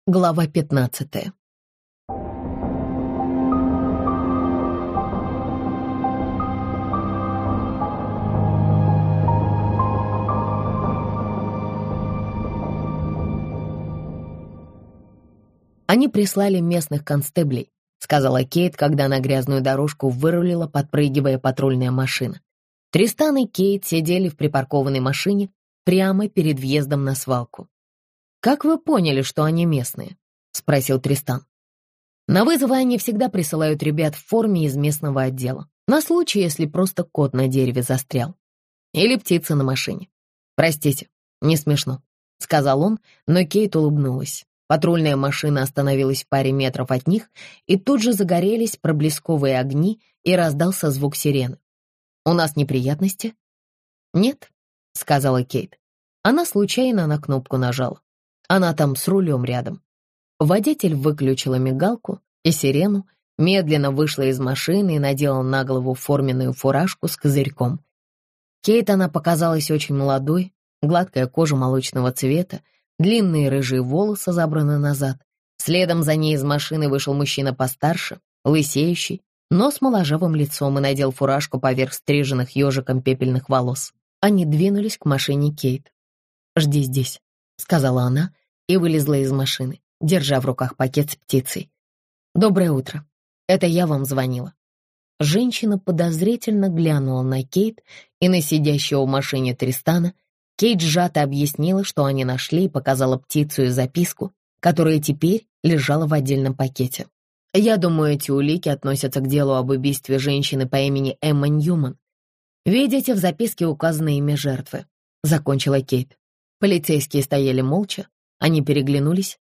Глава 15. «Они прислали местных констеблей», — сказала Кейт, когда на грязную дорожку вырулила, подпрыгивая патрульная машина. Тристан и Кейт сидели в припаркованной машине прямо перед въездом на свалку. «Как вы поняли, что они местные?» — спросил Тристан. «На вызовы они всегда присылают ребят в форме из местного отдела, на случай, если просто кот на дереве застрял. Или птица на машине. Простите, не смешно», — сказал он, но Кейт улыбнулась. Патрульная машина остановилась в паре метров от них, и тут же загорелись проблесковые огни, и раздался звук сирены. «У нас неприятности?» «Нет», — сказала Кейт. Она случайно на кнопку нажала. Она там с рулем рядом. Водитель выключила мигалку и сирену, медленно вышла из машины и надела на голову форменную фуражку с козырьком. Кейт она показалась очень молодой, гладкая кожа молочного цвета, длинные рыжие волосы забраны назад. Следом за ней из машины вышел мужчина постарше, лысеющий, но с моложавым лицом, и надел фуражку поверх стриженных ежиком пепельных волос. Они двинулись к машине Кейт. «Жди здесь», — сказала она и вылезла из машины, держа в руках пакет с птицей. «Доброе утро. Это я вам звонила». Женщина подозрительно глянула на Кейт и на сидящего в машине Тристана. Кейт сжато объяснила, что они нашли, и показала птицу и записку, которая теперь лежала в отдельном пакете. «Я думаю, эти улики относятся к делу об убийстве женщины по имени Эмма Ньюман. Видите, в записке указано имя жертвы», — закончила Кейт. Полицейские стояли молча, они переглянулись.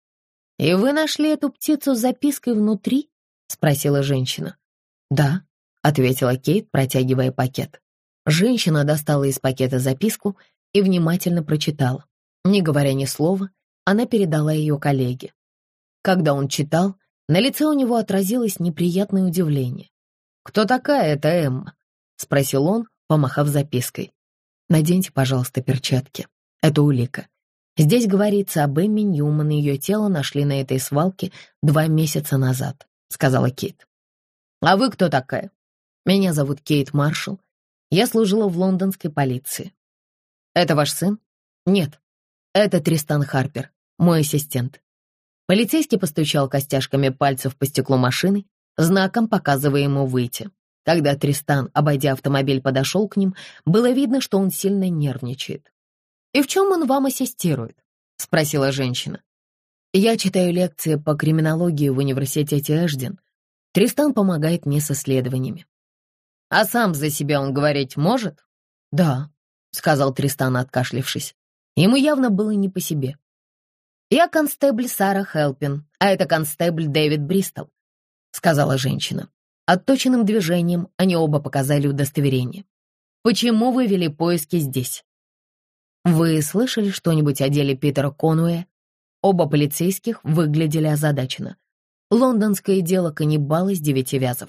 «И вы нашли эту птицу с запиской внутри?» — спросила женщина. «Да», — ответила Кейт, протягивая пакет. Женщина достала из пакета записку и внимательно прочитала. Не говоря ни слова, она передала ее коллеге. Когда он читал, на лице у него отразилось неприятное удивление. «Кто такая эта Эмма?» — спросил он, помахав запиской. «Наденьте, пожалуйста, перчатки. Это улика. Здесь говорится об Эмме Ньюман, и ее тело нашли на этой свалке 2 месяца назад», — сказала Кейт. «А вы кто такая?» «Меня зовут Кейт Маршалл. Я служила в лондонской полиции». «Это ваш сын?» «Нет, это Тристан Харпер, мой ассистент». Полицейский постучал костяшками пальцев по стеклу машины, знаком показывая ему выйти. Когда Тристан, обойдя автомобиль, подошел к ним, было видно, что он сильно нервничает. «И в чем он вам ассистирует?» — спросила женщина. «Я читаю лекции по криминологии в университете Эшден. Тристан помогает мне с исследованиями». «А сам за себя он говорить может?» «Да», — сказал Тристан, откашлившись. Ему явно было не по себе. «Я констебль Сара Хелпин, а это констебль Дэвид Бристол», — сказала женщина. Отточенным движением они оба показали удостоверение. «Почему вы вели поиски здесь?» «Вы слышали что-нибудь о деле Питера Конуэя?» Оба полицейских выглядели озадаченно. Лондонское дело каннибала с 9 вязов.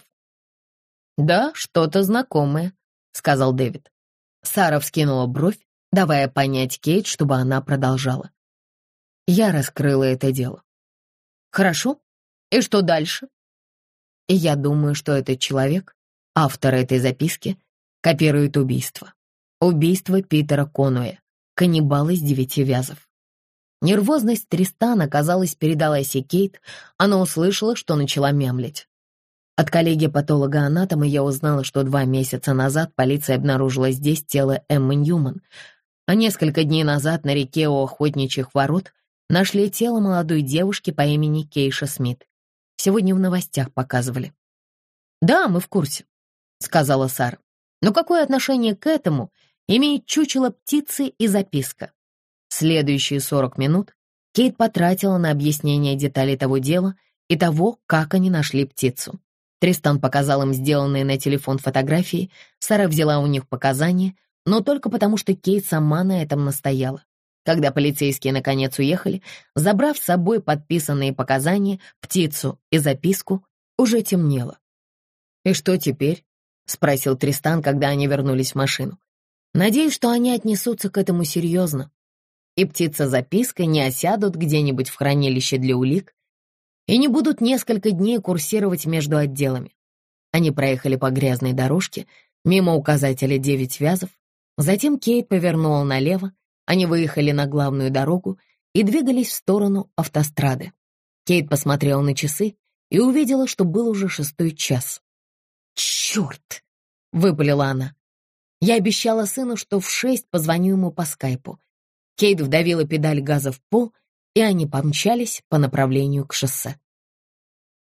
«Да, что-то знакомое», — сказал Дэвид. Сара вскинула бровь, давая понять Кейт, чтобы она продолжала. «Я раскрыла это дело». «Хорошо. И что дальше?» «И я думаю, что этот человек, автор этой записки, копирует убийство. Убийство Питера Конуэя, каннибала из 9 вязов». Нервозность Тристана, казалось, передалась и Кейт. Она услышала, что начала мямлить. От коллеги-патолога-анатома я узнала, что 2 месяца назад полиция обнаружила здесь тело Эммы Ньюман, а несколько дней назад на реке у Охотничьих ворот нашли тело молодой девушки по имени Кейша Смит. Сегодня в новостях показывали. «Да, мы в курсе», — сказала Сара. «Но какое отношение к этому имеет чучело птицы и записка?» Следующие 40 минут Кейт потратила на объяснение деталей того дела и того, как они нашли птицу. Тристан показал им сделанные на телефон фотографии, Сара взяла у них показания, но только потому, что Кейт сама на этом настояла. Когда полицейские наконец уехали, забрав с собой подписанные показания, птицу и записку, уже темнело. «И что теперь?» — спросил Тристан, когда они вернулись в машину. «Надеюсь, что они отнесутся к этому серьезно». и птица-записка не осядут где-нибудь в хранилище для улик и не будут несколько дней курсировать между отделами. Они проехали по грязной дорожке, мимо указателя 9 вязов. Затем Кейт повернула налево, они выехали на главную дорогу и двигались в сторону автострады. Кейт посмотрела на часы и увидела, что был уже 6-й час. «Черт!» — выпалила она. «Я обещала сыну, что в 6 позвоню ему по скайпу». Кейт вдавила педаль газа в пол, и они помчались по направлению к шоссе.